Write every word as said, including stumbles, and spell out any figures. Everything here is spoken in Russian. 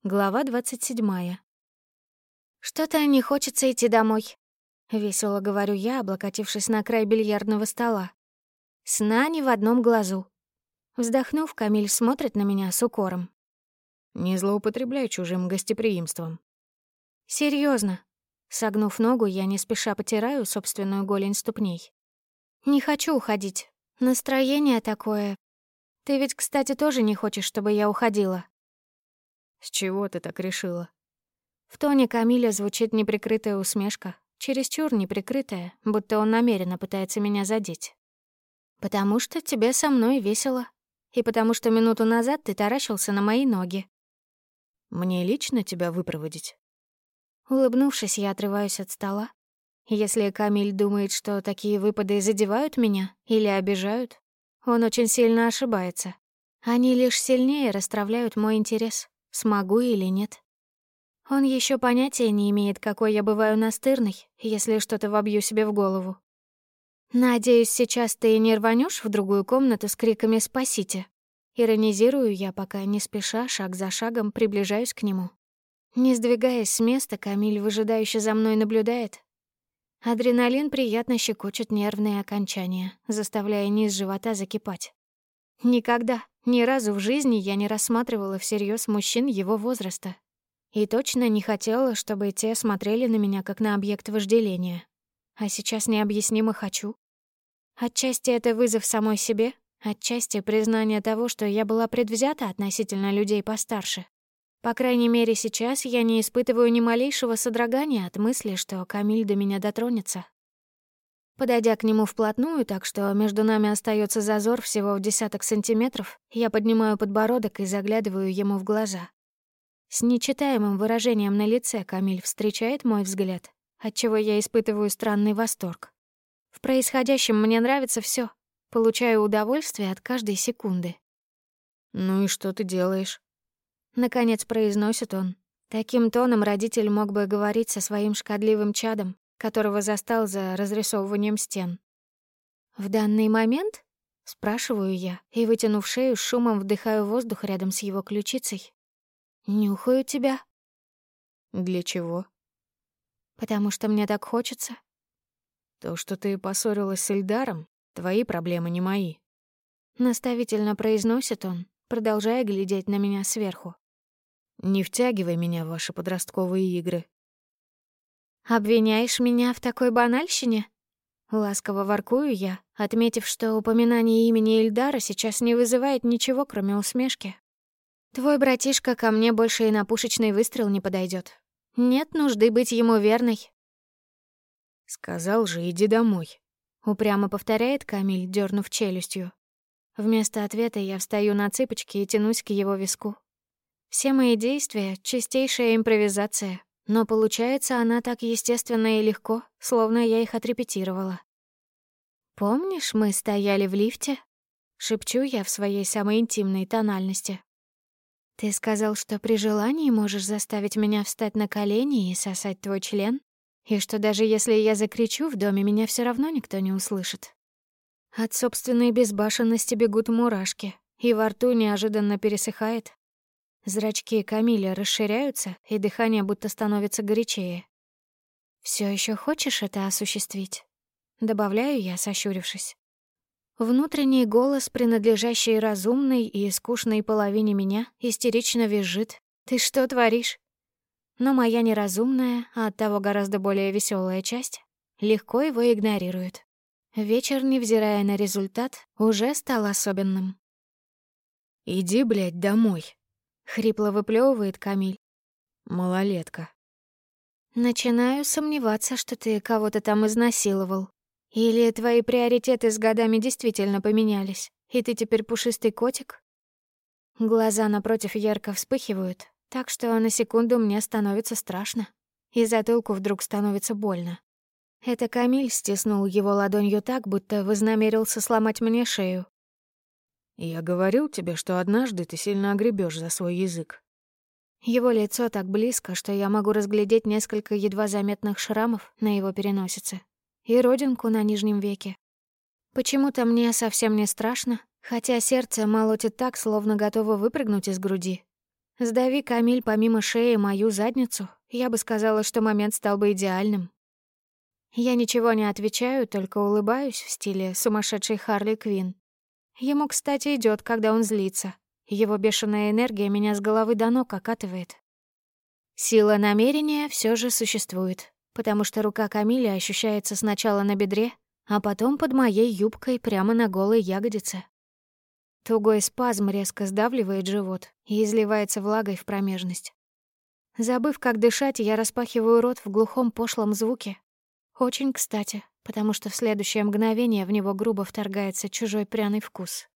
Глава двадцать седьмая. «Что-то не хочется идти домой», — весело говорю я, облокотившись на край бильярдного стола. Сна ни в одном глазу. Вздохнув, Камиль смотрит на меня с укором. «Не злоупотребляй чужим гостеприимством». Серьезно. Согнув ногу, я не спеша потираю собственную голень ступней. «Не хочу уходить. Настроение такое. Ты ведь, кстати, тоже не хочешь, чтобы я уходила?» «С чего ты так решила?» В тоне Камиля звучит неприкрытая усмешка, чересчур неприкрытая, будто он намеренно пытается меня задеть. «Потому что тебе со мной весело. И потому что минуту назад ты таращился на мои ноги». «Мне лично тебя выпроводить?» Улыбнувшись, я отрываюсь от стола. Если Камиль думает, что такие выпады задевают меня или обижают, он очень сильно ошибается. Они лишь сильнее расстравляют мой интерес, смогу или нет. Он еще понятия не имеет, какой я бываю настырной, если что-то вобью себе в голову. «Надеюсь, сейчас ты не рванёшь в другую комнату с криками «Спасите!». Иронизирую я, пока не спеша, шаг за шагом приближаюсь к нему. Не сдвигаясь с места, Камиль выжидающе за мной наблюдает. Адреналин приятно щекочет нервные окончания, заставляя низ живота закипать. Никогда, ни разу в жизни я не рассматривала всерьез мужчин его возраста. И точно не хотела, чтобы те смотрели на меня как на объект вожделения. А сейчас необъяснимо хочу. Отчасти это вызов самой себе, отчасти признание того, что я была предвзята относительно людей постарше. По крайней мере, сейчас я не испытываю ни малейшего содрогания от мысли, что Камиль до меня дотронется. Подойдя к нему вплотную, так что между нами остается зазор всего в десяток сантиметров, я поднимаю подбородок и заглядываю ему в глаза. С нечитаемым выражением на лице Камиль встречает мой взгляд, отчего я испытываю странный восторг. В происходящем мне нравится всё, получаю удовольствие от каждой секунды. «Ну и что ты делаешь?» Наконец произносит он. Таким тоном родитель мог бы говорить со своим шкодливым чадом, которого застал за разрисовыванием стен. «В данный момент?» — спрашиваю я, и, вытянув шею, с шумом вдыхаю воздух рядом с его ключицей. «Нюхаю тебя». «Для чего?» «Потому что мне так хочется». «То, что ты поссорилась с Эльдаром, твои проблемы, не мои». Наставительно произносит он, продолжая глядеть на меня сверху. «Не втягивай меня в ваши подростковые игры». «Обвиняешь меня в такой банальщине?» Ласково воркую я, отметив, что упоминание имени Эльдара сейчас не вызывает ничего, кроме усмешки. «Твой братишка ко мне больше и на пушечный выстрел не подойдет. Нет нужды быть ему верной». «Сказал же, иди домой», — упрямо повторяет Камиль, дернув челюстью. Вместо ответа я встаю на цыпочки и тянусь к его виску. Все мои действия — чистейшая импровизация, но получается она так естественно и легко, словно я их отрепетировала. «Помнишь, мы стояли в лифте?» — шепчу я в своей самой интимной тональности. «Ты сказал, что при желании можешь заставить меня встать на колени и сосать твой член, и что даже если я закричу, в доме меня все равно никто не услышит». От собственной безбашенности бегут мурашки, и во рту неожиданно пересыхает. Зрачки Камиля расширяются, и дыхание будто становится горячее. «Всё ещё хочешь это осуществить?» — добавляю я, сощурившись. Внутренний голос, принадлежащий разумной и скучной половине меня, истерично визжит. «Ты что творишь?» Но моя неразумная, а оттого гораздо более весёлая часть, легко его игнорирует. Вечер, невзирая на результат, уже стал особенным. «Иди, блядь, домой», — хрипло выплёвывает Камиль. «Малолетка». «Начинаю сомневаться, что ты кого-то там изнасиловал. Или твои приоритеты с годами действительно поменялись, и ты теперь пушистый котик?» Глаза напротив ярко вспыхивают, так что на секунду мне становится страшно, и затылку вдруг становится больно. Это Камиль стиснул его ладонью так, будто вознамерился сломать мне шею. «Я говорил тебе, что однажды ты сильно огребёшь за свой язык». Его лицо так близко, что я могу разглядеть несколько едва заметных шрамов на его переносице и родинку на нижнем веке. Почему-то мне совсем не страшно, хотя сердце молотит так, словно готово выпрыгнуть из груди. Сдави, Камиль, помимо шеи мою задницу, я бы сказала, что момент стал бы идеальным. Я ничего не отвечаю, только улыбаюсь в стиле сумасшедшей Харли Квинн. Ему, кстати, идет, когда он злится. Его бешеная энергия меня с головы до ног окатывает. Сила намерения все же существует, потому что рука Камиля ощущается сначала на бедре, а потом под моей юбкой прямо на голой ягодице. Тугой спазм резко сдавливает живот и изливается влагой в промежность. Забыв, как дышать, я распахиваю рот в глухом пошлом звуке. Очень кстати, потому что в следующее мгновение в него грубо вторгается чужой пряный вкус.